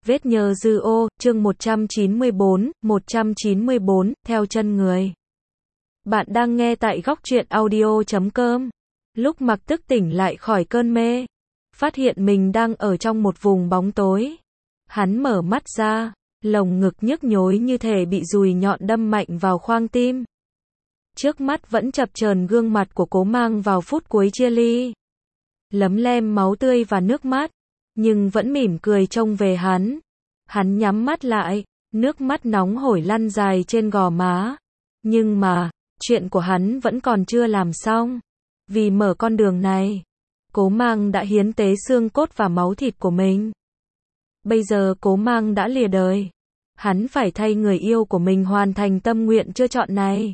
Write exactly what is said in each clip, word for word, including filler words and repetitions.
Vết nhơ dư ô, chương một trăm chín mươi bốn, một trăm chín mươi bốn, theo chân người. Bạn đang nghe tại góc truyện audio chấm com. Lúc Mặc Tức tỉnh lại khỏi cơn mê, phát hiện mình đang ở trong một vùng bóng tối. Hắn mở mắt ra, lồng ngực nhức nhối như thể bị dùi nhọn đâm mạnh vào khoang tim. Trước mắt vẫn chập chờn gương mặt của Cố Mang vào phút cuối chia ly. Lấm lem máu tươi và nước mắt, nhưng vẫn mỉm cười trông về hắn. Hắn nhắm mắt lại, nước mắt nóng hổi lăn dài trên gò má. Nhưng mà, chuyện của hắn vẫn còn chưa làm xong. Vì mở con đường này, Cố Mang đã hiến tế xương cốt và máu thịt của mình. Bây giờ Cố Mang đã lìa đời. Hắn phải thay người yêu của mình hoàn thành tâm nguyện chưa chọn này.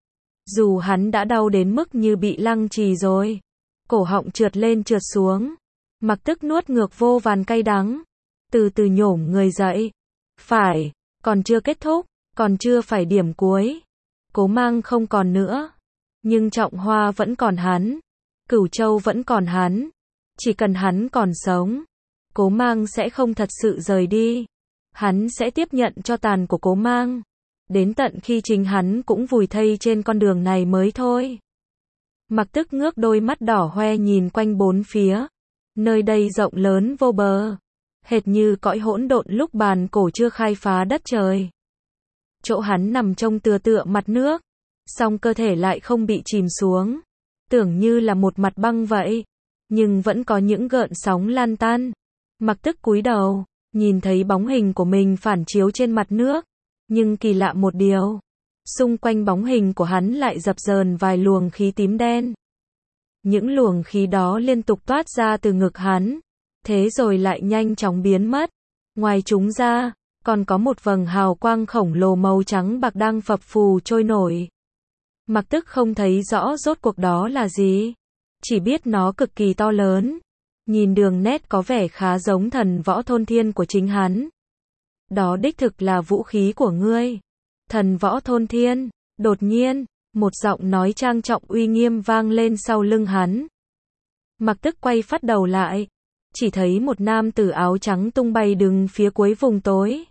Dù hắn đã đau đến mức như bị lăng trì rồi. Cổ họng trượt lên trượt xuống. Mặc Tức nuốt ngược vô vàn cay đắng. Từ từ nhổm người dậy. Phải, còn chưa kết thúc, còn chưa phải điểm cuối. Cố Mang không còn nữa. Nhưng Trọng Hoa vẫn còn hắn. Cửu Châu vẫn còn hắn. Chỉ cần hắn còn sống, Cố Mang sẽ không thật sự rời đi. Hắn sẽ tiếp nhận cho tàn của Cố Mang. Đến tận khi chính hắn cũng vùi thây trên con đường này mới thôi. Mặc Tức ngước đôi mắt đỏ hoe nhìn quanh bốn phía. Nơi đây rộng lớn vô bờ. Hệt như cõi hỗn độn lúc bàn cổ chưa khai phá đất trời. Chỗ hắn nằm trông tựa tựa mặt nước. Song cơ thể lại không bị chìm xuống. Tưởng như là một mặt băng vậy. Nhưng vẫn có những gợn sóng lan tan. Mặc Tức cúi đầu, nhìn thấy bóng hình của mình phản chiếu trên mặt nước. Nhưng kỳ lạ một điều. Xung quanh bóng hình của hắn lại dập dờn vài luồng khí tím đen. Những luồng khí đó liên tục toát ra từ ngực hắn. Thế rồi lại nhanh chóng biến mất. Ngoài chúng ra, còn có một vầng hào quang khổng lồ màu trắng bạc đang phập phù trôi nổi. Mặc Tức không thấy rõ rốt cuộc đó là gì. Chỉ biết nó cực kỳ to lớn. Nhìn đường nét có vẻ khá giống thần võ thôn thiên của chính hắn. Đó đích thực là vũ khí của ngươi. Thần võ thôn thiên. Đột nhiên, một giọng nói trang trọng uy nghiêm vang lên sau lưng hắn. Mặc Tức quay phát đầu lại. Chỉ thấy một nam tử áo trắng tung bay đứng phía cuối vùng tối.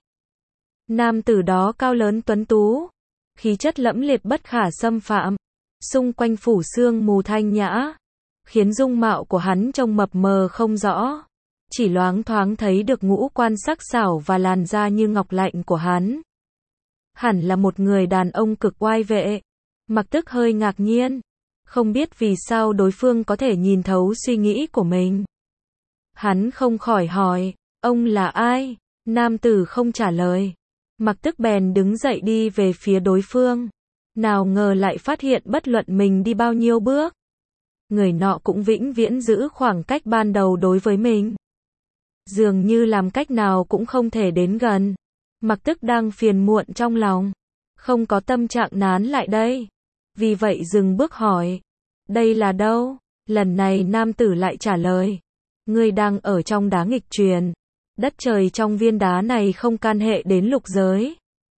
Nam tử đó cao lớn tuấn tú. Khí chất lẫm liệt bất khả xâm phạm. Xung quanh phủ sương mù thanh nhã. Khiến dung mạo của hắn trông mập mờ không rõ. Chỉ loáng thoáng thấy được ngũ quan sắc sảo và làn da như ngọc lạnh của hắn. Hẳn là một người đàn ông cực oai vệ. Mặc Tức hơi ngạc nhiên. Không biết vì sao đối phương có thể nhìn thấu suy nghĩ của mình. Hắn không khỏi hỏi, ông là ai? Nam tử không trả lời. Mặc Tức bèn đứng dậy đi về phía đối phương. Nào ngờ lại phát hiện bất luận mình đi bao nhiêu bước, người nọ cũng vĩnh viễn giữ khoảng cách ban đầu đối với mình. Dường như làm cách nào cũng không thể đến gần. Mặc Tức đang phiền muộn trong lòng. Không có tâm trạng nán lại đây. Vì vậy dừng bước hỏi. Đây là đâu? Lần này nam tử lại trả lời. Ngươi đang ở trong đá nghịch truyền. Đất trời trong viên đá này không can hệ đến lục giới.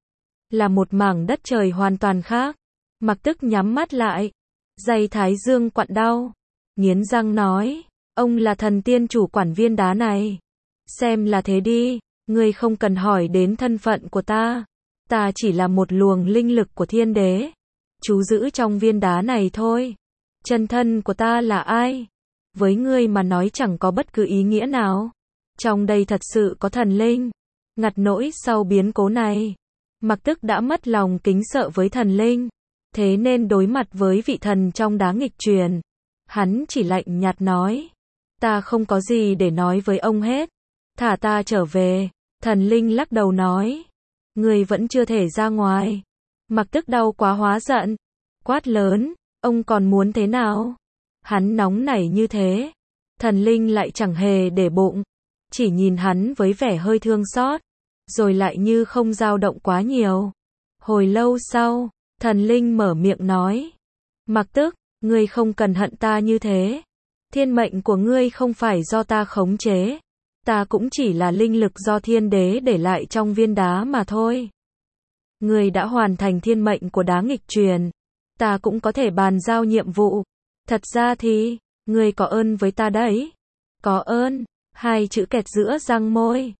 Là một mảng đất trời hoàn toàn khác. Mặc Tức nhắm mắt lại. Dây thái dương quặn đau. Nghiến răng nói. Ông là thần tiên chủ quản viên đá này. Xem là thế đi. Ngươi không cần hỏi đến thân phận của ta. Ta chỉ là một luồng linh lực của thiên đế. Trú giữ trong viên đá này thôi. Chân thân của ta là ai? Với ngươi mà nói chẳng có bất cứ ý nghĩa nào. Trong đây thật sự có thần linh. Ngặt nỗi sau biến cố này, Mặc Tức đã mất lòng kính sợ với thần linh. Thế nên đối mặt với vị thần trong đá nghịch truyền, hắn chỉ lạnh nhạt nói. Ta không có gì để nói với ông hết. Thả ta trở về. Thần linh lắc đầu nói. Ngươi vẫn chưa thể ra ngoài. Mặc Tức đau quá hóa giận. Quát lớn. Ông còn muốn thế nào? Hắn nóng nảy như thế. Thần linh lại chẳng hề để bụng. Chỉ nhìn hắn với vẻ hơi thương xót. Rồi lại như không dao động quá nhiều. Hồi lâu sau, thần linh mở miệng nói. Mặc Tức, ngươi không cần hận ta như thế. Thiên mệnh của ngươi không phải do ta khống chế. Ta cũng chỉ là linh lực do thiên đế để lại trong viên đá mà thôi. Ngươi đã hoàn thành thiên mệnh của đá nghịch truyền. Ta cũng có thể bàn giao nhiệm vụ. Thật ra thì, ngươi có ơn với ta đấy. Có ơn, hai chữ kẹt giữa răng môi.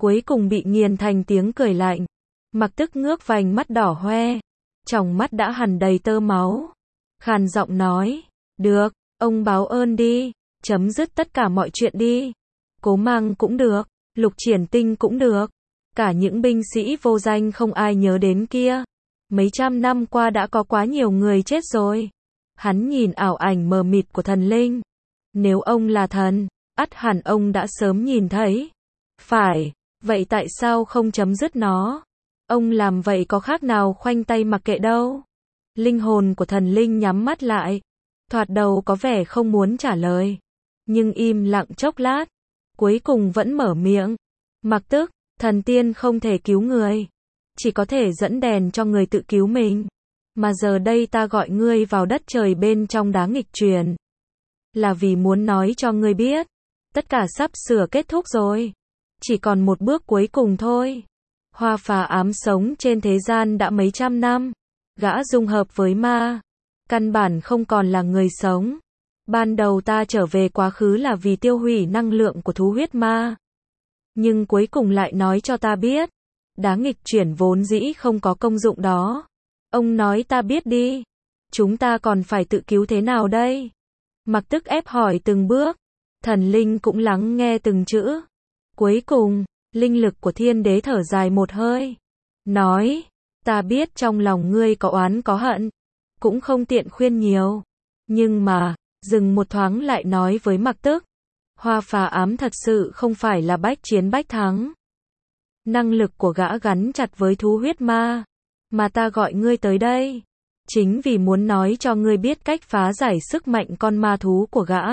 cuối cùng bị nghiền thành tiếng cười lạnh. Mặc Tức ngước vành mắt đỏ hoe, tròng mắt đã hằn đầy tơ máu. Khàn giọng nói, được, ông báo ơn đi, chấm dứt tất cả mọi chuyện đi. Cố Mang cũng được, Lục Triển Tinh cũng được, cả những binh sĩ vô danh không ai nhớ đến kia. Mấy trăm năm qua đã có quá nhiều người chết rồi. Hắn nhìn ảo ảnh mờ mịt của thần linh. Nếu ông là thần, ắt hẳn ông đã sớm nhìn thấy. Phải, vậy tại sao không chấm dứt nó? Ông làm vậy có khác nào khoanh tay mặc kệ đâu. Linh hồn của thần linh nhắm mắt lại. Thoạt đầu có vẻ không muốn trả lời. Nhưng im lặng chốc lát. Cuối cùng vẫn mở miệng. Mặc Tức, thần tiên không thể cứu người. Chỉ có thể dẫn đèn cho người tự cứu mình. Mà giờ đây ta gọi ngươi vào đất trời bên trong đá nghịch truyền. Là vì muốn nói cho ngươi biết. Tất cả sắp sửa kết thúc rồi. Chỉ còn một bước cuối cùng thôi. Hoa Phà Ám sống trên thế gian đã mấy trăm năm. Gã dung hợp với ma. Căn bản không còn là người sống. Ban đầu ta trở về quá khứ là vì tiêu hủy năng lượng của thú huyết ma. Nhưng cuối cùng lại nói cho ta biết. Đá nghịch chuyển vốn dĩ không có công dụng đó. Ông nói ta biết đi. Chúng ta còn phải tự cứu thế nào đây? Mặc Tức ép hỏi từng bước. Thần linh cũng lắng nghe từng chữ. Cuối cùng, linh lực của thiên đế thở dài một hơi. Nói, ta biết trong lòng ngươi có oán có hận. Cũng không tiện khuyên nhiều. Nhưng mà, dừng một thoáng lại nói với Mặc Tức. Hoa Phà Ám thật sự không phải là bách chiến bách thắng. Năng lực của gã gắn chặt với thú huyết ma. Mà ta gọi ngươi tới đây. Chính vì muốn nói cho ngươi biết cách phá giải sức mạnh con ma thú của gã.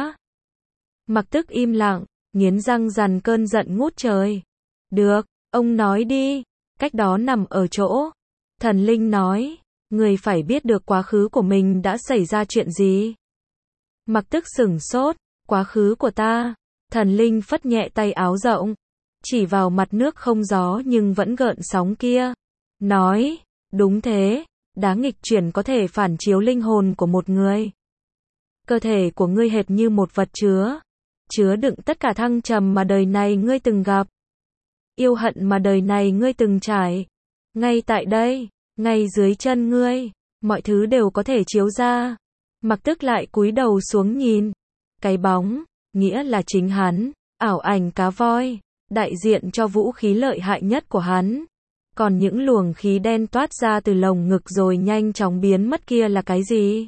Mặc Tức im lặng, nghiến răng dằn cơn giận ngút trời. Được, ông nói đi. Cách đó nằm ở chỗ. Thần linh nói, ngươi phải biết được quá khứ của mình đã xảy ra chuyện gì. Mặc Tức sửng sốt, quá khứ của ta. Thần linh phất nhẹ tay áo rộng. Chỉ vào mặt nước không gió nhưng vẫn gợn sóng kia. Nói, đúng thế, đá nghịch chuyển có thể phản chiếu linh hồn của một người. Cơ thể của ngươi hệt như một vật chứa. Chứa đựng tất cả thăng trầm mà đời này ngươi từng gặp. Yêu hận mà đời này ngươi từng trải. Ngay tại đây, ngay dưới chân ngươi, mọi thứ đều có thể chiếu ra. Mặc Tức lại cúi đầu xuống nhìn. Cái bóng, nghĩa là chính hắn, ảo ảnh cá voi, đại diện cho vũ khí lợi hại nhất của hắn. Còn những luồng khí đen toát ra từ lồng ngực rồi nhanh chóng biến mất kia là cái gì?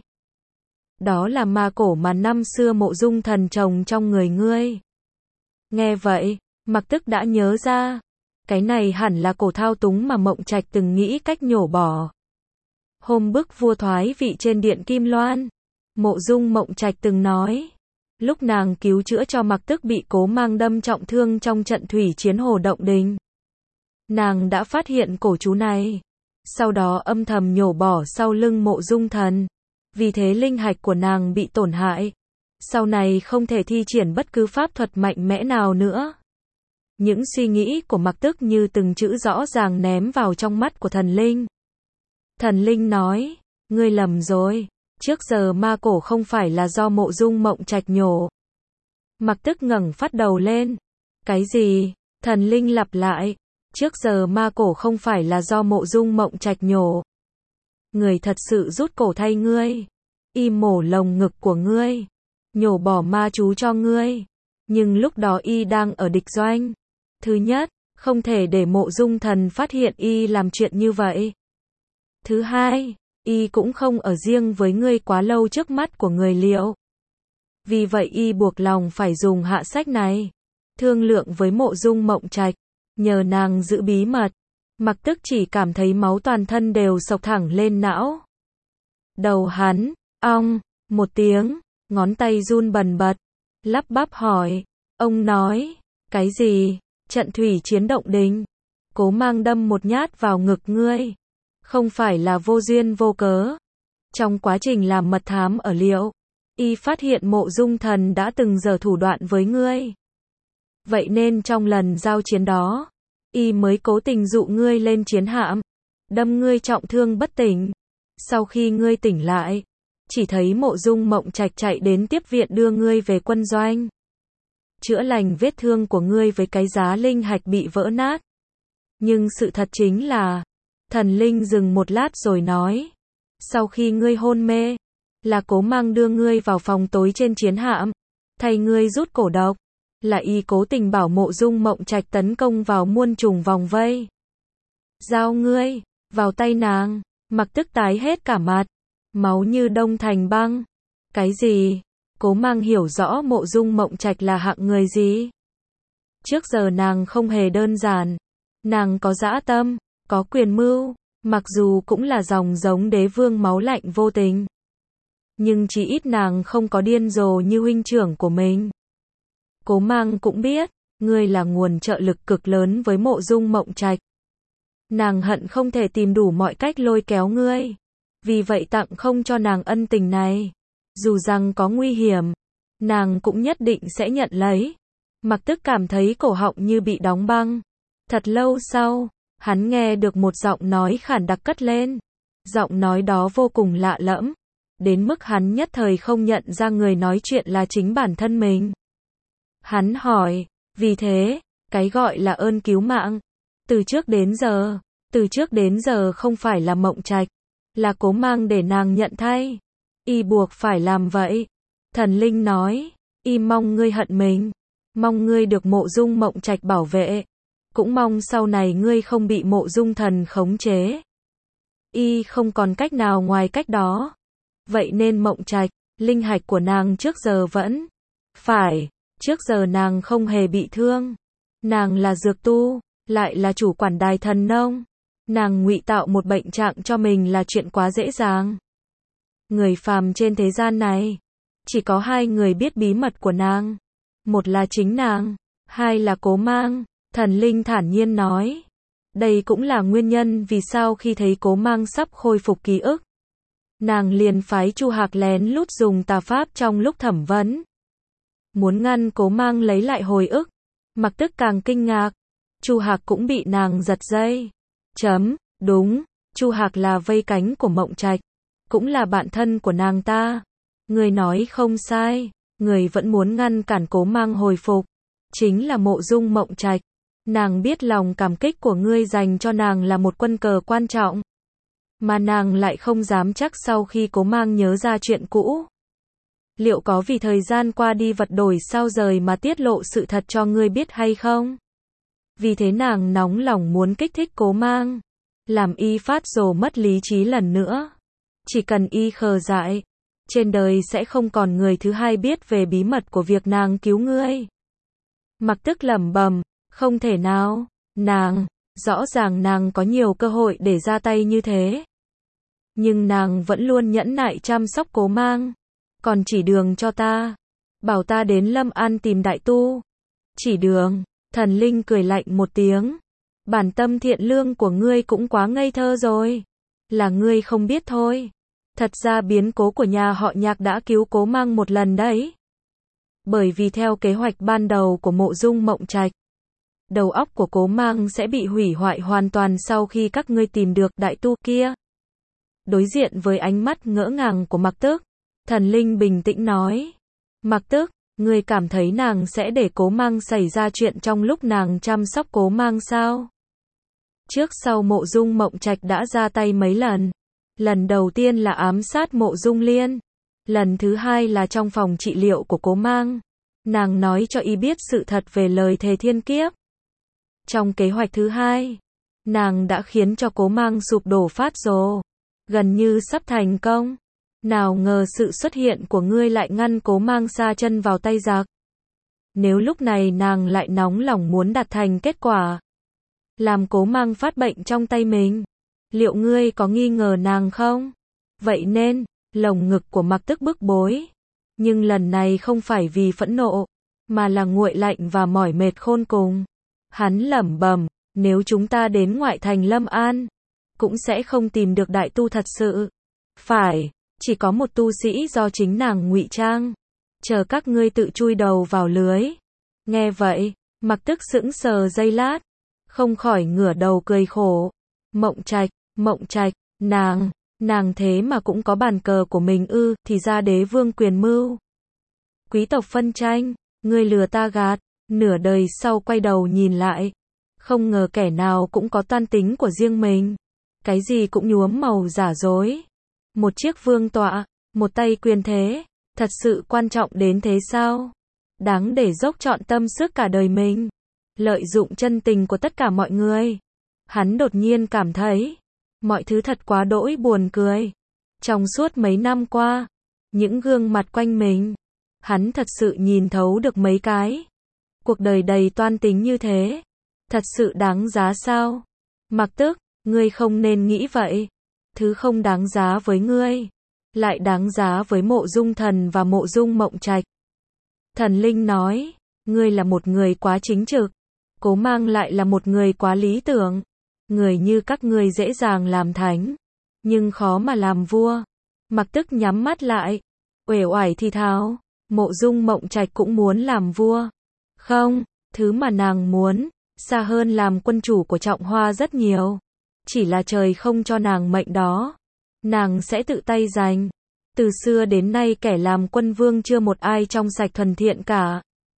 Đó là ma cổ mà năm xưa Mộ Dung Thần trồng trong người ngươi. Nghe vậy, Mặc Tức đã nhớ ra. Cái này hẳn là cổ thao túng mà Mộng Trạch từng nghĩ cách nhổ bỏ. Hôm bức vua thoái vị trên điện Kim Loan, Mộ Dung Mộng Trạch từng nói. Lúc nàng cứu chữa cho Mặc Tức bị Cố Mang đâm trọng thương trong trận thủy chiến Hồ Động Đình. Nàng đã phát hiện cổ chú này. Sau đó âm thầm nhổ bỏ sau lưng Mộ Dung Thần. Vì thế linh hạch của nàng bị tổn hại. Sau này không thể thi triển bất cứ pháp thuật mạnh mẽ nào nữa. Những suy nghĩ của Mặc Tức như từng chữ rõ ràng ném vào trong mắt của thần linh. Thần linh nói, ngươi lầm rồi. Trước giờ ma cổ không phải là do Mộ Dung Mộng Trạch nhổ. Mặc Tức ngẩng phát đầu lên. Cái gì? Thần linh lặp lại. Trước giờ ma cổ không phải là do Mộ Dung Mộng Trạch nhổ. Người thật sự rút cổ thay ngươi. Y mổ lồng ngực của ngươi. Nhổ bỏ ma chú cho ngươi. Nhưng lúc đó y đang ở địch doanh. Thứ nhất, không thể để Mộ Dung Thần phát hiện y làm chuyện như vậy. Thứ hai, y cũng không ở riêng với ngươi quá lâu trước mắt của người Liệu. Vì vậy y buộc lòng phải dùng hạ sách này. Thương lượng với Mộ Dung Mộng Trạch. Nhờ nàng giữ bí mật. Mặc Tức chỉ cảm thấy máu toàn thân đều xộc thẳng lên não. Đầu hắn, ong, một tiếng, ngón tay run bần bật. Lắp bắp hỏi, ông nói, cái gì? Trận thủy chiến Động Đình. Cố Mang đâm một nhát vào ngực ngươi. Không phải là vô duyên vô cớ. Trong quá trình làm mật thám ở Liệu, y phát hiện Mộ Dung Thần đã từng giở thủ đoạn với ngươi. Vậy nên trong lần giao chiến đó, y mới cố tình dụ ngươi lên chiến hạm, đâm ngươi trọng thương bất tỉnh. Sau khi ngươi tỉnh lại, chỉ thấy Mộ Dung Mộng Trạch chạy đến tiếp viện đưa ngươi về quân doanh. chữa lành vết thương của ngươi với cái giá linh hạch bị vỡ nát. Nhưng sự thật chính là, thần linh dừng một lát rồi nói, sau khi ngươi hôn mê, là Cố Mang đưa ngươi vào phòng tối trên chiến hạm, thay ngươi rút cổ độc, là y cố tình bảo Mộ Dung Mộng Trạch tấn công vào muôn trùng vòng vây. Giao ngươi vào tay nàng. Mặc Tức tái hết cả mặt, máu như đông thành băng. Cái gì? Cố Mang hiểu rõ Mộ Dung Mộng Trạch là hạng người gì. Trước giờ nàng không hề đơn giản, nàng có dã tâm, có quyền mưu, mặc dù cũng là dòng giống đế vương máu lạnh vô tình, nhưng chỉ ít nàng không có điên rồ như huynh trưởng của mình. Cố Mang cũng biết, ngươi là nguồn trợ lực cực lớn với Mộ Dung Mộng Trạch. Nàng hận không thể tìm đủ mọi cách lôi kéo ngươi, vì vậy tặng không cho nàng ân tình này. Dù rằng có nguy hiểm, nàng cũng nhất định sẽ nhận lấy. Mặc Tức cảm thấy cổ họng như bị đóng băng. Thật lâu sau, hắn nghe được một giọng nói khản đặc cất lên. Giọng nói đó vô cùng lạ lẫm, đến mức hắn nhất thời không nhận ra người nói chuyện là chính bản thân mình. Hắn hỏi, vì thế, cái gọi là ơn cứu mạng, từ trước đến giờ, từ trước đến giờ không phải là Mộng Trạch, là Cố Mang để nàng nhận thay. Y buộc phải làm vậy. Thần linh nói, y mong ngươi hận mình, mong ngươi được Mộ Dung Mộng Trạch bảo vệ, cũng mong sau này ngươi không bị Mộ Dung Thần khống chế. Y không còn cách nào ngoài cách đó. Vậy nên Mộng Trạch, linh hạch của nàng trước giờ vẫn phải, trước giờ nàng không hề bị thương. Nàng là dược tu, lại là chủ quản đài thần nông. Nàng ngụy tạo một bệnh trạng cho mình là chuyện quá dễ dàng. Người phàm trên thế gian này, chỉ có hai người biết bí mật của nàng. Một là chính nàng, hai là Cố Mang. Thần linh thản nhiên nói. Đây cũng là nguyên nhân vì sao khi thấy Cố Mang sắp khôi phục ký ức, nàng liền phái Chu Hạc lén lút dùng tà pháp trong lúc thẩm vấn, muốn ngăn Cố Mang lấy lại hồi ức. Mặc Tức càng kinh ngạc, Chu Hạc cũng bị nàng giật dây. Chấm, đúng, Chu Hạc là vây cánh của Mộng Trạch, cũng là bạn thân của nàng ta. Người nói không sai, người vẫn muốn ngăn cản Cố Mang hồi phục, chính là Mộ Dung Mộng Trạch. Nàng biết lòng cảm kích của ngươi dành cho nàng là một quân cờ quan trọng, mà nàng lại không dám chắc sau khi Cố Mang nhớ ra chuyện cũ, liệu có vì thời gian qua đi vật đổi sao rời mà tiết lộ sự thật cho ngươi biết hay không. Vì thế nàng nóng lòng muốn kích thích Cố Mang, làm y phát rồ mất lý trí lần nữa. Chỉ cần y khờ dại, trên đời sẽ không còn người thứ hai biết về bí mật của việc nàng cứu ngươi. Mặc Tức lẩm bẩm, không thể nào, nàng, rõ ràng nàng có nhiều cơ hội để ra tay như thế, nhưng nàng vẫn luôn nhẫn nại chăm sóc Cố Mang, còn chỉ đường cho ta, bảo ta đến Lâm An tìm đại tu. Chỉ đường? Thần linh cười lạnh một tiếng. Bản tâm thiện lương của ngươi cũng quá ngây thơ rồi. Là ngươi không biết thôi. Thật ra biến cố của nhà họ Nhạc đã cứu Cố Mang một lần đấy. Bởi vì theo kế hoạch ban đầu của Mộ Dung Mộng Trạch, đầu óc của Cố Mang sẽ bị hủy hoại hoàn toàn sau khi các ngươi tìm được đại tu kia. Đối diện với ánh mắt ngỡ ngàng của Mặc Tức, thần linh bình tĩnh nói. Mặc Tức, ngươi cảm thấy nàng sẽ để Cố Mang xảy ra chuyện trong lúc nàng chăm sóc Cố Mang sao? Trước sau Mộ Dung Mộng Trạch đã ra tay mấy lần. Lần đầu tiên là ám sát Mộ Dung Liên. Lần thứ hai là trong phòng trị liệu của Cố Mang. Nàng nói cho y biết sự thật về lời thề thiên kiếp. Trong kế hoạch thứ hai, nàng đã khiến cho Cố Mang sụp đổ phát rồ, gần như sắp thành công. Nào ngờ sự xuất hiện của ngươi lại ngăn Cố Mang sa chân vào tay giặc. Nếu lúc này nàng lại nóng lòng muốn đạt thành kết quả, làm Cố Mang phát bệnh trong tay mình, liệu ngươi có nghi ngờ nàng không? Vậy nên, lồng ngực của Mặc Tức bức bối. Nhưng lần này không phải vì phẫn nộ, mà là nguội lạnh và mỏi mệt khôn cùng. Hắn lẩm bẩm, nếu chúng ta đến ngoại thành Lâm An, cũng sẽ không tìm được đại tu thật sự. Phải, chỉ có một tu sĩ do chính nàng ngụy trang, chờ các ngươi tự chui đầu vào lưới. Nghe vậy, Mặc Tức sững sờ giây lát, không khỏi ngửa đầu cười khổ. Mộng Trạch, Mộng Trạch, nàng, nàng thế mà cũng có bàn cờ của mình ư? Thì ra đế vương quyền mưu, quý tộc phân tranh, Ngươi lừa ta gạt, nửa đời sau quay đầu nhìn lại. Không ngờ kẻ nào cũng có toan tính của riêng mình. Cái gì cũng nhuốm màu giả dối. Một chiếc vương tọa, một tay quyền thế, thật sự quan trọng đến thế sao? Đáng để dốc trọn tâm sức cả đời mình. Lợi dụng chân tình của tất cả mọi người. Hắn đột nhiên cảm thấy, mọi thứ thật quá đỗi buồn cười. Trong suốt mấy năm qua, những gương mặt quanh mình, hắn thật sự nhìn thấu được mấy cái. Cuộc đời đầy toan tính như thế, thật sự đáng giá sao? Mặc Tức, ngươi không nên nghĩ vậy. Thứ không đáng giá với ngươi, lại đáng giá với Mộ Dung Thần và Mộ Dung Mộng Trạch. Thần Linh nói, ngươi là một người quá chính trực, Cố Mang lại là một người quá lý tưởng. Người như các ngươi dễ dàng làm thánh, nhưng khó mà làm vua. Mặc Tức nhắm mắt lại, uể oải thì thào, Mộ Dung Mộng Trạch cũng muốn làm vua. Không, thứ mà nàng muốn, xa hơn làm quân chủ của Trọng Hoa rất nhiều. Chỉ là trời không cho nàng mệnh đó. Nàng sẽ tự tay giành. Từ xưa đến nay kẻ làm quân vương chưa một ai trong sạch thuần thiện cả.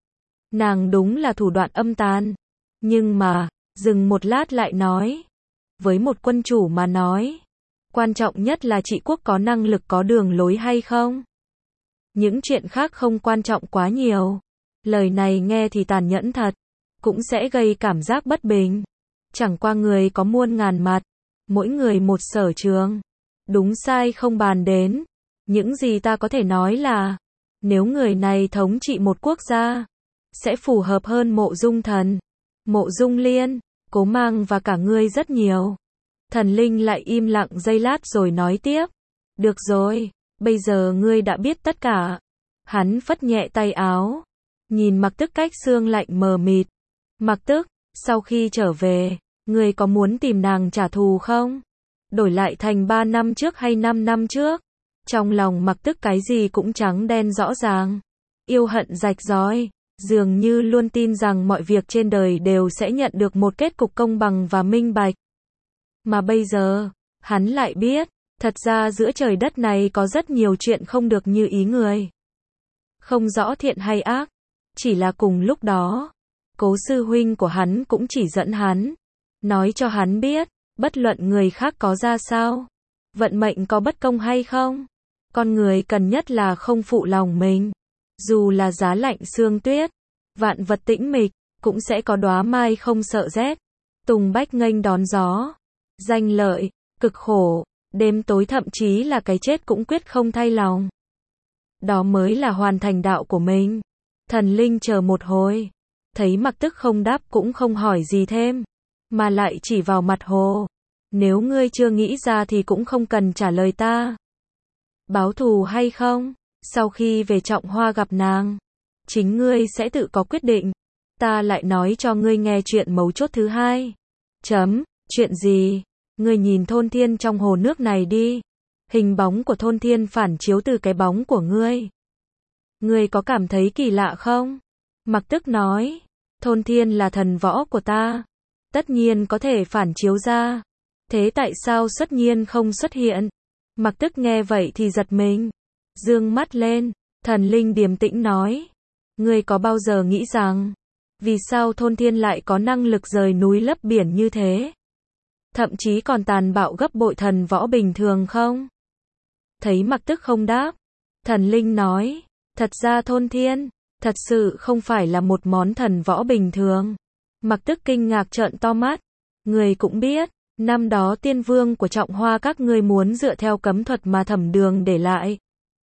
Nàng đúng là thủ đoạn âm tàn. Nhưng mà, dừng một lát lại nói. Với một quân chủ mà nói, quan trọng nhất là trị quốc có năng lực có đường lối hay không. Những chuyện khác không quan trọng quá nhiều. Lời này nghe thì tàn nhẫn thật, cũng sẽ gây cảm giác bất bình. Chẳng qua người có muôn ngàn mặt, mỗi người một sở trường. Đúng sai không bàn đến. Những gì ta có thể nói là, nếu người này thống trị một quốc gia, sẽ phù hợp hơn Mộ Dung Thần, Mộ Dung Liên, Cố Mang và cả ngươi rất nhiều. Thần Linh lại im lặng giây lát rồi nói tiếp. Được rồi, bây giờ ngươi đã biết tất cả. Hắn phất nhẹ tay áo, nhìn Mặc Tức cách xương lạnh mờ mịt. Mặc Tức, sau khi trở về, ngươi có muốn tìm nàng trả thù không? Đổi lại thành ba năm trước hay năm năm trước? Trong lòng Mặc Tức cái gì cũng trắng đen rõ ràng. Yêu hận rạch ròi, dường như luôn tin rằng mọi việc trên đời đều sẽ nhận được một kết cục công bằng và minh bạch. Mà bây giờ, hắn lại biết, thật ra giữa trời đất này có rất nhiều chuyện không được như ý người. Không rõ thiện hay ác, chỉ là cùng lúc đó, Cố sư huynh của hắn cũng chỉ dẫn hắn, nói cho hắn biết, bất luận người khác có ra sao, vận mệnh có bất công hay không, con người cần nhất là không phụ lòng mình. Dù là giá lạnh sương tuyết, vạn vật tĩnh mịch, cũng sẽ có đóa mai không sợ rét. Tùng bách nghênh đón gió. Danh lợi, cực khổ, đêm tối thậm chí là cái chết cũng quyết không thay lòng. Đó mới là hoàn thành đạo của mình. Thần Linh chờ một hồi, thấy Mặc Tức không đáp cũng không hỏi gì thêm, mà lại chỉ vào mặt hồ. Nếu ngươi chưa nghĩ ra thì cũng không cần trả lời ta. Báo thù hay không, sau khi về Trọng Hoa gặp nàng, chính ngươi sẽ tự có quyết định. Ta lại nói cho ngươi nghe chuyện mấu chốt thứ hai. Chấm, chuyện gì? Ngươi nhìn thôn thiên trong hồ nước này đi. Hình bóng của thôn thiên phản chiếu từ cái bóng của ngươi. Ngươi có cảm thấy kỳ lạ không? Mặc Tức nói, thôn thiên là thần võ của ta. Tất nhiên có thể phản chiếu ra. Thế tại sao xuất nhiên không xuất hiện? Mặc Tức nghe vậy thì giật mình. Dương mắt lên, thần linh điềm tĩnh nói. Ngươi có bao giờ nghĩ rằng, vì sao thôn thiên lại có năng lực rời núi lấp biển như thế? Thậm chí còn tàn bạo gấp bội thần võ bình thường không? Thấy Mặc Tức không đáp, thần linh nói, thật ra thôn thiên, thật sự không phải là một món thần võ bình thường. Mặc Tức kinh ngạc trợn to mắt, người cũng biết, năm đó tiên vương của Trọng Hoa các ngươi muốn dựa theo cấm thuật mà Thẩm Đường để lại.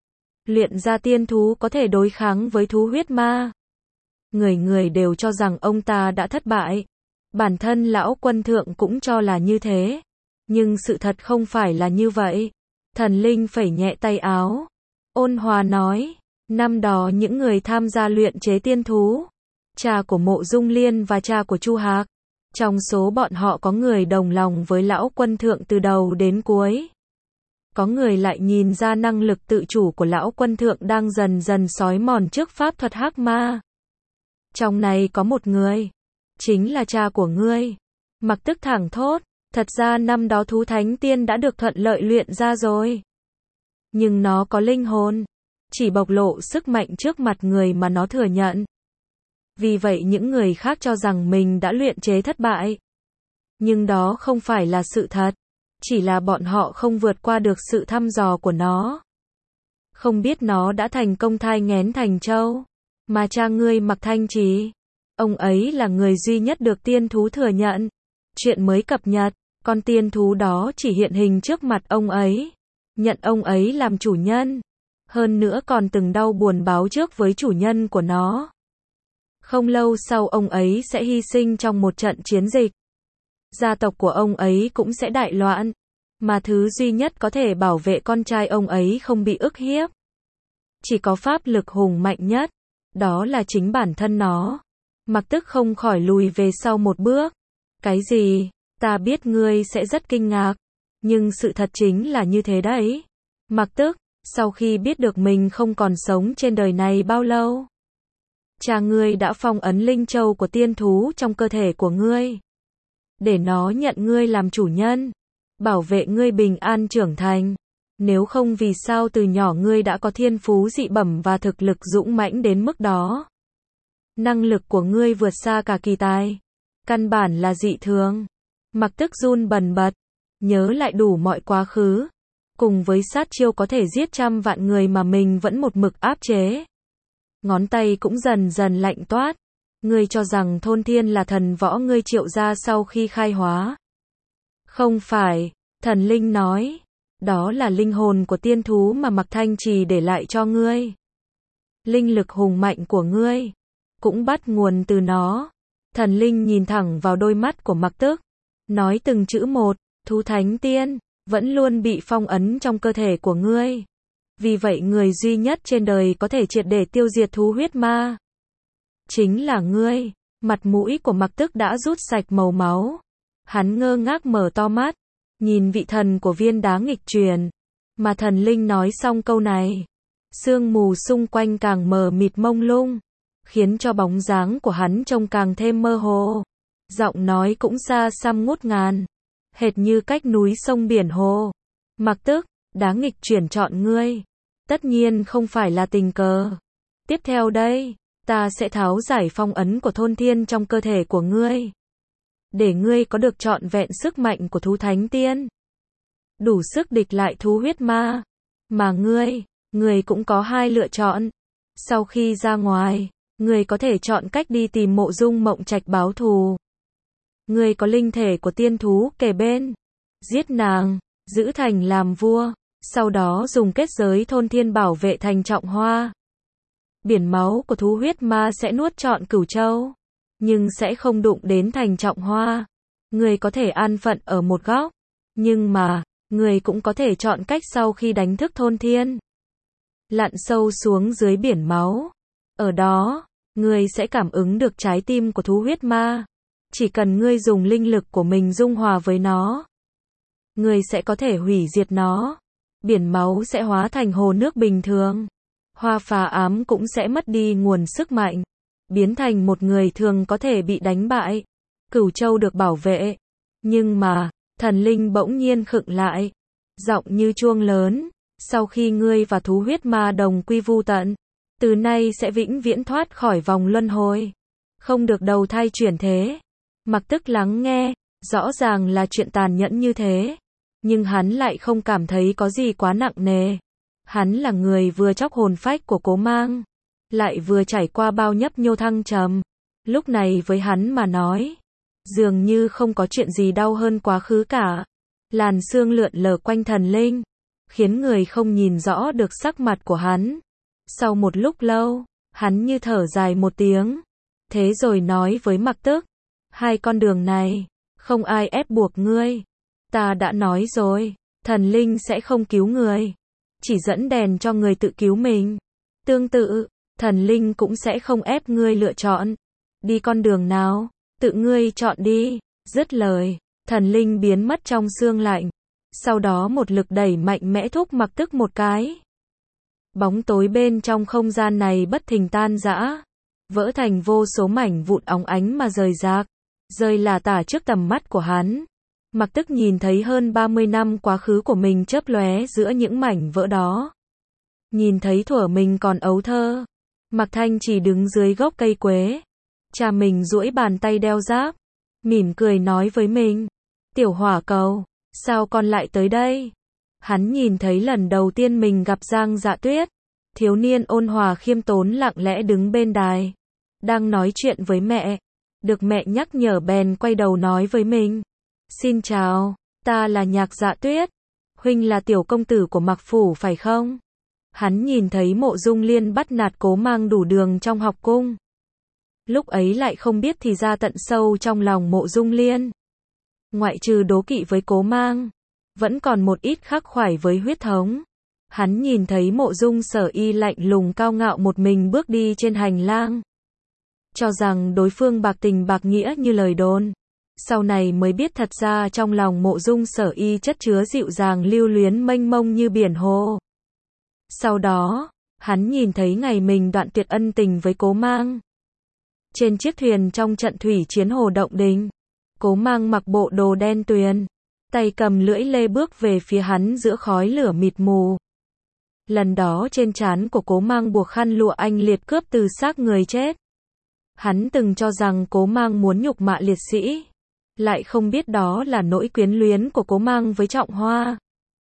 Luyện ra tiên thú có thể đối kháng với thú huyết ma. Người người đều cho rằng ông ta đã thất bại. Bản thân lão quân thượng cũng cho là như thế. Nhưng sự thật không phải là như vậy. Thần linh phẩy nhẹ tay áo. Ôn hòa nói, năm đó những người tham gia luyện chế tiên thú, cha của Mộ Dung Liên và cha của Chu Hạc, trong số bọn họ có người đồng lòng với lão quân thượng từ đầu đến cuối. Có người lại nhìn ra năng lực tự chủ của lão quân thượng đang dần dần xói mòn trước pháp thuật hắc ma. Trong này có một người, chính là cha của ngươi. Mặc Tức thẳng thốt, thật ra năm đó thú thánh tiên đã được thuận lợi luyện ra rồi. Nhưng nó có linh hồn, chỉ bộc lộ sức mạnh trước mặt người mà nó thừa nhận. Vì vậy những người khác cho rằng mình đã luyện chế thất bại. Nhưng đó không phải là sự thật. Chỉ là bọn họ không vượt qua được sự thăm dò của nó. Không biết nó đã thành công thai nghén thành trâu. Mà cha ngươi Mạc Thanh Trì, ông ấy là người duy nhất được tiên thú thừa nhận. Chuyện mới cập nhật, con tiên thú đó chỉ hiện hình trước mặt ông ấy. Nhận ông ấy làm chủ nhân. Hơn nữa còn từng đau buồn báo trước với chủ nhân của nó. Không lâu sau ông ấy sẽ hy sinh trong một trận chiến dịch. Gia tộc của ông ấy cũng sẽ đại loạn. Mà thứ duy nhất có thể bảo vệ con trai ông ấy không bị ức hiếp. Chỉ có pháp lực hùng mạnh nhất. Đó là chính bản thân nó. Mặc Tức không khỏi lùi về sau một bước. Cái gì? Ta biết ngươi sẽ rất kinh ngạc. Nhưng sự thật chính là như thế đấy. Mặc Tức, sau khi biết được mình không còn sống trên đời này bao lâu. Cha ngươi đã phong ấn linh châu của tiên thú trong cơ thể của ngươi. Để nó nhận ngươi làm chủ nhân. Bảo vệ ngươi bình an trưởng thành. Nếu không vì sao từ nhỏ ngươi đã có thiên phú dị bẩm và thực lực dũng mãnh đến mức đó. Năng lực của ngươi vượt xa cả kỳ tài. Căn bản là dị thường. Mặc Tức run bần bật. Nhớ lại đủ mọi quá khứ. Cùng với sát chiêu có thể giết trăm vạn người mà mình vẫn một mực áp chế. Ngón tay cũng dần dần lạnh toát. Ngươi cho rằng thôn thiên là thần võ ngươi triệu ra sau khi khai hóa. Không phải, thần linh nói. Đó là linh hồn của tiên thú mà Mạc Thanh Trì để lại cho ngươi. Linh lực hùng mạnh của ngươi cũng bắt nguồn từ nó. Thần linh nhìn thẳng vào đôi mắt của Mặc Tức, nói từng chữ một, thú thánh tiên vẫn luôn bị phong ấn trong cơ thể của ngươi. Vì vậy người duy nhất trên đời có thể triệt để tiêu diệt thú huyết ma chính là ngươi. Mặt mũi của Mặc Tức đã rút sạch màu máu. Hắn ngơ ngác mở to mắt, nhìn vị thần của viên đá nghịch truyền. Mà thần linh nói xong câu này, sương mù xung quanh càng mờ mịt mông lung, khiến cho bóng dáng của hắn trông càng thêm mơ hồ. Giọng nói cũng xa xăm ngút ngàn, hệt như cách núi sông biển hồ. Mặc Tức, đá nghịch chuyển chọn ngươi. Tất nhiên không phải là tình cờ. Tiếp theo đây, ta sẽ tháo giải phong ấn của thôn thiên trong cơ thể của ngươi. Để ngươi có được trọn vẹn sức mạnh của thú thánh tiên. Đủ sức địch lại thú huyết ma. Mà ngươi, ngươi cũng có hai lựa chọn. Sau khi ra ngoài, ngươi có thể chọn cách đi tìm Mộ Dung Mộng Trạch báo thù. Ngươi có linh thể của tiên thú kề bên. Giết nàng, giữ thành làm vua. Sau đó dùng kết giới thôn thiên bảo vệ thành Trọng Hoa. Biển máu của thú huyết ma sẽ nuốt trọn Cửu Châu. Nhưng sẽ không đụng đến thành Trọng Hoa. Người có thể an phận ở một góc. Nhưng mà, người cũng có thể chọn cách sau khi đánh thức thôn thiên. Lặn sâu xuống dưới biển máu. Ở đó, người sẽ cảm ứng được trái tim của thú huyết ma. Chỉ cần ngươi dùng linh lực của mình dung hòa với nó, người sẽ có thể hủy diệt nó. Biển máu sẽ hóa thành hồ nước bình thường. Hoa phá ám cũng sẽ mất đi nguồn sức mạnh. Biến thành một người thường có thể bị đánh bại. Cửu Châu được bảo vệ. Nhưng mà, thần linh bỗng nhiên khựng lại. Giọng như chuông lớn. Sau khi ngươi và thú huyết ma đồng quy vu tận, từ nay sẽ vĩnh viễn thoát khỏi vòng luân hồi. Không được đầu thai chuyển thế. Mặc Tức lắng nghe. Rõ ràng là chuyện tàn nhẫn như thế. Nhưng hắn lại không cảm thấy có gì quá nặng nề. Hắn là người vừa chóc hồn phách của Cố Mang, lại vừa trải qua bao nhấp nhô thăng trầm. Lúc này với hắn mà nói, dường như không có chuyện gì đau hơn quá khứ cả. Làn sương lượn lờ quanh thần linh, khiến người không nhìn rõ được sắc mặt của hắn. Sau một lúc lâu, hắn như thở dài một tiếng. Thế rồi nói với Mặc Tức, hai con đường này, không ai ép buộc ngươi. Ta đã nói rồi, thần linh sẽ không cứu người, chỉ dẫn đèn cho người tự cứu mình. Tương tự, thần linh cũng sẽ không ép ngươi lựa chọn. Đi con đường nào, tự ngươi chọn đi. Dứt lời, thần linh biến mất trong sương lạnh. Sau đó một lực đẩy mạnh mẽ thúc Mặc Tức một cái. Bóng tối bên trong không gian này bất thình tan rã, vỡ thành vô số mảnh vụn óng ánh mà rời rạc, rơi là tả trước tầm mắt của hắn. Mặc Tức nhìn thấy hơn ba mươi năm quá khứ của mình chớp lóe giữa những mảnh vỡ đó. Nhìn thấy thuở mình còn ấu thơ, Mạc Thanh chỉ đứng dưới gốc cây quế, Cha mình duỗi bàn tay đeo giáp, mỉm cười nói với mình. Tiểu hỏa cầu, sao con lại tới đây? Hắn nhìn thấy lần đầu tiên mình gặp Giang Dạ Tuyết. Thiếu niên ôn hòa khiêm tốn lặng lẽ đứng bên đài, đang nói chuyện với mẹ. Được mẹ nhắc nhở bèn quay đầu nói với mình. Xin chào, ta là Nhạc Dạ Tuyết. Huynh là tiểu công tử của Mạc Phủ phải không? Hắn nhìn thấy Mộ Dung Liên bắt nạt Cố Mang đủ đường trong học cung. Lúc ấy lại không biết thì ra tận sâu trong lòng Mộ Dung Liên, ngoại trừ đố kỵ với Cố Mang, vẫn còn một ít khắc khoải với huyết thống. Hắn nhìn thấy Mộ Dung Sở Y lạnh lùng cao ngạo một mình bước đi trên hành lang, cho rằng đối phương bạc tình bạc nghĩa như lời đồn. Sau này mới biết thật ra trong lòng Mộ Dung Sở Y chất chứa dịu dàng lưu luyến mênh mông như biển hồ. Sau đó, hắn nhìn thấy ngày mình đoạn tuyệt ân tình với Cố Mang. Trên chiếc thuyền trong trận thủy chiến Hồ Động Đình, Cố Mang mặc bộ đồ đen tuyền, tay cầm lưỡi lê bước về phía hắn giữa khói lửa mịt mù. Lần đó trên trán của Cố Mang buộc khăn lụa anh liệt cướp từ xác người chết. Hắn từng cho rằng Cố Mang muốn nhục mạ liệt sĩ, lại không biết đó là nỗi quyến luyến của Cố Mang với Trọng Hoa.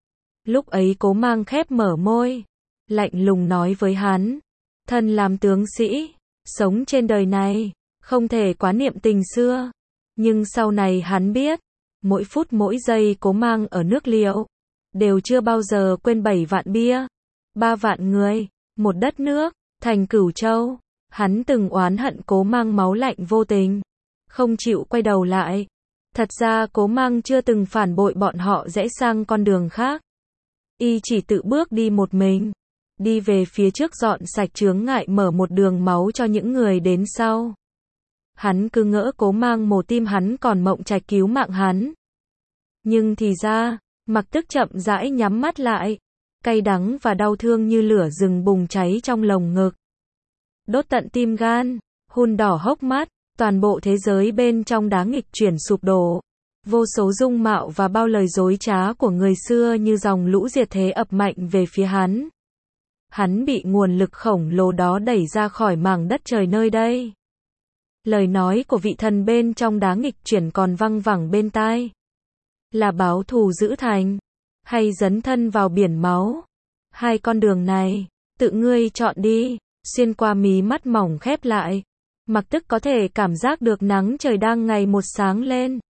Lúc ấy Cố Mang khép mở môi, lạnh lùng nói với hắn. Thân làm tướng sĩ, sống trên đời này, không thể quá niệm tình xưa. Nhưng sau này hắn biết, mỗi phút mỗi giây Cố Mang ở nước Liễu, đều chưa bao giờ quên bảy vạn bia, ba vạn người, một đất nước, thành Cửu Châu. Hắn từng oán hận Cố Mang máu lạnh vô tình, không chịu quay đầu lại. Thật ra Cố Mang chưa từng phản bội bọn họ rẽ sang con đường khác. Y chỉ tự bước đi một mình, đi về phía trước dọn sạch chướng ngại mở một đường máu cho những người đến sau. Hắn cứ ngỡ Cố Mang mổ tim hắn còn Mộng Trạch cứu mạng hắn. Nhưng thì ra, Mặc Tức chậm rãi nhắm mắt lại, cay đắng và đau thương như lửa rừng bùng cháy trong lồng ngực, đốt tận tim gan, hun đỏ hốc mắt. Toàn bộ thế giới bên trong đá nghịch chuyển sụp đổ. Vô số dung mạo và bao lời dối trá của người xưa như dòng lũ diệt thế ập mạnh về phía hắn. Hắn bị nguồn lực khổng lồ đó đẩy ra khỏi mảng đất trời nơi đây. Lời nói của vị thần bên trong đá nghịch chuyển còn văng vẳng bên tai. Là báo thù giữ thành, hay dấn thân vào biển máu? Hai con đường này, tự ngươi chọn đi. Xuyên qua mí mắt mỏng khép lại, Mặc Tức có thể cảm giác được nắng trời đang ngày một sáng lên.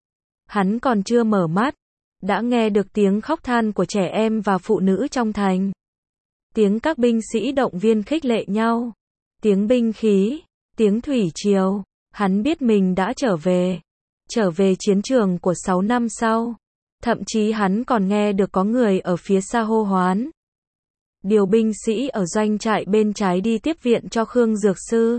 Hắn còn chưa mở mắt, đã nghe được tiếng khóc than của trẻ em và phụ nữ trong thành. Tiếng các binh sĩ động viên khích lệ nhau. Tiếng binh khí, tiếng thủy triều. Hắn biết mình đã trở về. Trở về chiến trường của sáu năm sau. Thậm chí hắn còn nghe được có người ở phía xa hô hoán. Điều binh sĩ ở doanh trại bên trái đi tiếp viện cho Khương Dược Sư.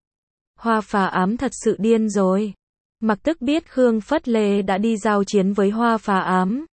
Hoa Phá Ám thật sự điên rồi. Mặc Tức biết Khương Phất Lê đã đi giao chiến với Hoa Phá Ám.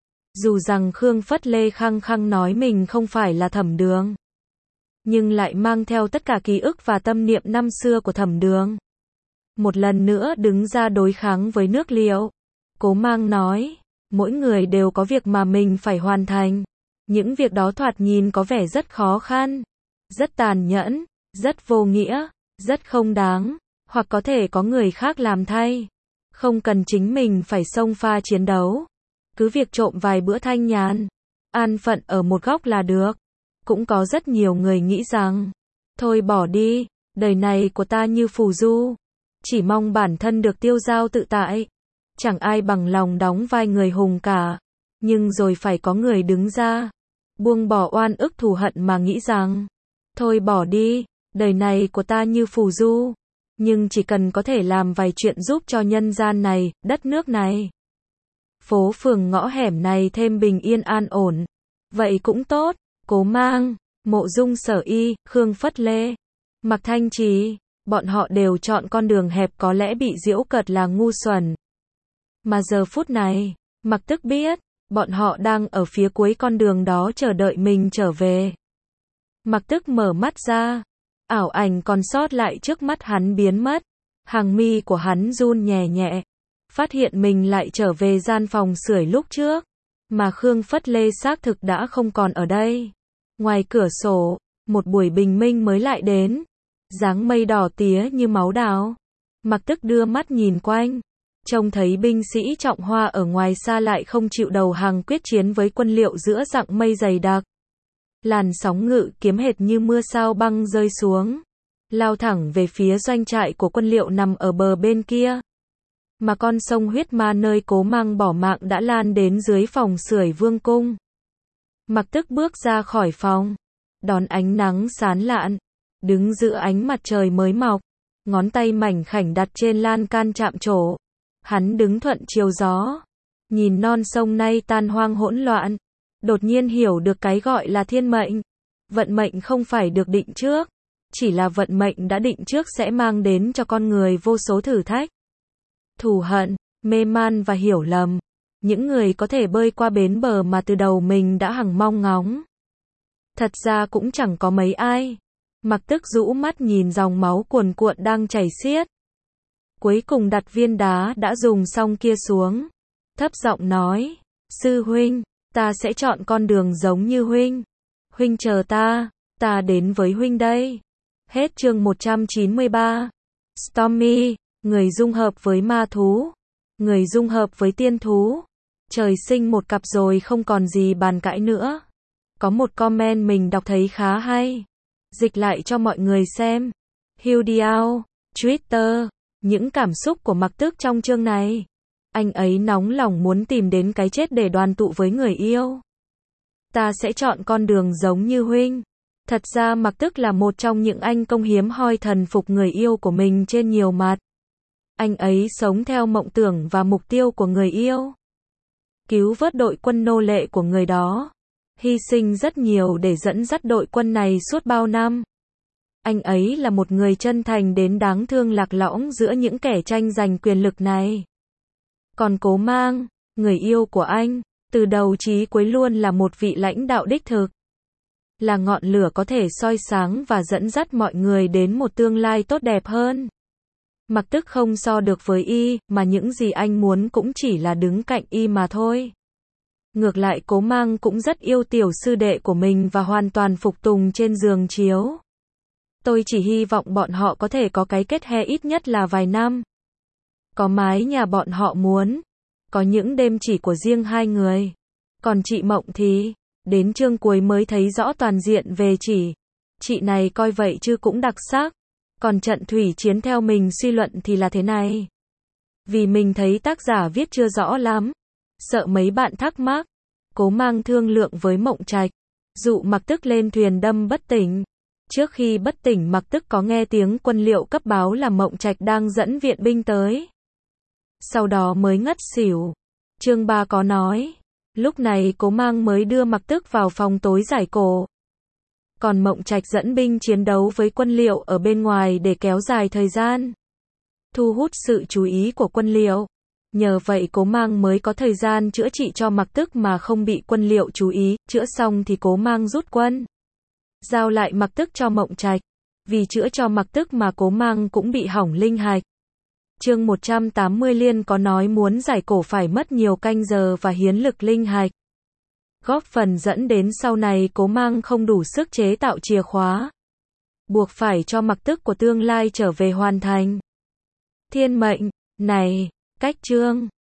Dù rằng Khương Phất Lê khăng khăng nói mình không phải là Thẩm Đường, nhưng lại mang theo tất cả ký ức và tâm niệm năm xưa của Thẩm Đường. Một lần nữa đứng ra đối kháng với nước Liễu. Cố Mang nói, mỗi người đều có việc mà mình phải hoàn thành. Những việc đó thoạt nhìn có vẻ rất khó khăn, rất tàn nhẫn, rất vô nghĩa, rất không đáng, hoặc có thể có người khác làm thay. Không cần chính mình phải xông pha chiến đấu. Cứ việc trộm vài bữa thanh nhàn, an phận ở một góc là được. Cũng có rất nhiều người nghĩ rằng, thôi bỏ đi, đời này của ta như phù du, chỉ mong bản thân được tiêu dao tự tại. Chẳng ai bằng lòng đóng vai người hùng cả. Nhưng rồi phải có người đứng ra, buông bỏ oan ức thù hận mà nghĩ rằng, thôi bỏ đi, đời này của ta như phù du, nhưng chỉ cần có thể làm vài chuyện giúp cho nhân gian này, đất nước này, phố phường ngõ hẻm này thêm bình yên an ổn, vậy cũng tốt. Cố Mang, Mộ Dung Sở Y, Khương Phất Lê, Mạc Thanh Trì, bọn họ đều chọn con đường hẹp có lẽ bị giễu cợt là ngu xuẩn. Mà giờ phút này, Mặc Tức biết, bọn họ đang ở phía cuối con đường đó chờ đợi mình trở về. Mặc Tức mở mắt ra, ảo ảnh còn sót lại trước mắt hắn biến mất. Hàng mi của hắn run nhẹ nhẹ, phát hiện mình lại trở về gian phòng sưởi lúc trước, mà Khương Phất Lê xác thực đã không còn ở đây. Ngoài cửa sổ, một buổi bình minh mới lại đến, dáng mây đỏ tía như máu đào, Mặc Tức đưa mắt nhìn quanh, trông thấy binh sĩ trọng hoa ở ngoài xa lại không chịu đầu hàng quyết chiến với quân Liệu giữa dặng mây dày đặc. Làn sóng ngự kiếm hệt như mưa sao băng rơi xuống, lao thẳng về phía doanh trại của quân Liệu nằm ở bờ bên kia. Mà con sông huyết ma nơi Cố Mang bỏ mạng đã lan đến dưới phòng sưởi vương cung. Mặc Tức bước ra khỏi phòng, đón ánh nắng sáng lạn, đứng giữa ánh mặt trời mới mọc, ngón tay mảnh khảnh đặt trên lan can chạm trổ. Hắn đứng thuận chiều gió, nhìn non sông nay tan hoang hỗn loạn, đột nhiên hiểu được cái gọi là thiên mệnh. Vận mệnh không phải được định trước, chỉ là vận mệnh đã định trước sẽ mang đến cho con người vô số thử thách. Thù hận, mê man và hiểu lầm, những người có thể bơi qua bến bờ mà từ đầu mình đã hằng mong ngóng. Thật ra cũng chẳng có mấy ai. Mặc Tức rũ mắt nhìn dòng máu cuồn cuộn đang chảy xiết. Cuối cùng đặt viên đá đã dùng xong kia xuống, thấp giọng nói, sư huynh, ta sẽ chọn con đường giống như huynh. Huynh chờ ta, ta đến với huynh đây. Hết chương một trăm chín mươi ba. Stormy, người dung hợp với ma thú, người dung hợp với tiên thú. Trời sinh một cặp rồi không còn gì bàn cãi nữa. Có một comment mình đọc thấy khá hay. Dịch lại cho mọi người xem. Hiudiao, Twitter, những cảm xúc của Mặc Tức trong chương này. Anh ấy nóng lòng muốn tìm đến cái chết để đoàn tụ với người yêu. Ta sẽ chọn con đường giống như huynh. Thật ra Mặc Tức là một trong những anh công hiếm hoi thần phục người yêu của mình trên nhiều mặt. Anh ấy sống theo mộng tưởng và mục tiêu của người yêu. Cứu vớt đội quân nô lệ của người đó. Hy sinh rất nhiều để dẫn dắt đội quân này suốt bao năm. Anh ấy là một người chân thành đến đáng thương lạc lõng giữa những kẻ tranh giành quyền lực này. Còn Cố Mang, người yêu của anh, từ đầu chí cuối luôn là một vị lãnh đạo đích thực. Là ngọn lửa có thể soi sáng và dẫn dắt mọi người đến một tương lai tốt đẹp hơn. Mặc Tức không so được với y, mà những gì anh muốn cũng chỉ là đứng cạnh y mà thôi. Ngược lại Cố Mang cũng rất yêu tiểu sư đệ của mình và hoàn toàn phục tùng trên giường chiếu. Tôi chỉ hy vọng bọn họ có thể có cái kết he ít nhất là vài năm. Có mái nhà bọn họ muốn. Có những đêm chỉ của riêng hai người. Còn chị Mộng thì, đến chương cuối mới thấy rõ toàn diện về chị. Chị này coi vậy chứ cũng đặc sắc. Còn trận thủy chiến theo mình suy luận thì là thế này. Vì mình thấy tác giả viết chưa rõ lắm. Sợ mấy bạn thắc mắc. Cố Mang thương lượng với Mộng Trạch, dụ Mặc Tức lên thuyền đâm bất tỉnh. Trước khi bất tỉnh Mặc Tức có nghe tiếng quân Liệu cấp báo là Mộng Trạch đang dẫn viện binh tới. Sau đó mới ngất xỉu. Chương ba có nói. Lúc này Cố Mang mới đưa Mặc Tức vào phòng tối giải cổ. Còn Mộng Trạch dẫn binh chiến đấu với quân Liệu ở bên ngoài để kéo dài thời gian. Thu hút sự chú ý của quân Liệu. Nhờ vậy Cố Mang mới có thời gian chữa trị cho Mặc Tức mà không bị quân Liệu chú ý. Chữa xong thì Cố Mang rút quân. Giao lại Mặc Tức cho Mộng Trạch. Vì chữa cho Mặc Tức mà Cố Mang cũng bị hỏng linh hạch. Chương một trăm tám mươi Liên có nói muốn giải cổ phải mất nhiều canh giờ và hiến lực linh hạch. Góp phần dẫn đến sau này Cố Mang không đủ sức chế tạo chìa khóa. Buộc phải cho Mặc Tức của tương lai trở về hoàn thành. Thiên mệnh, này, cách chương.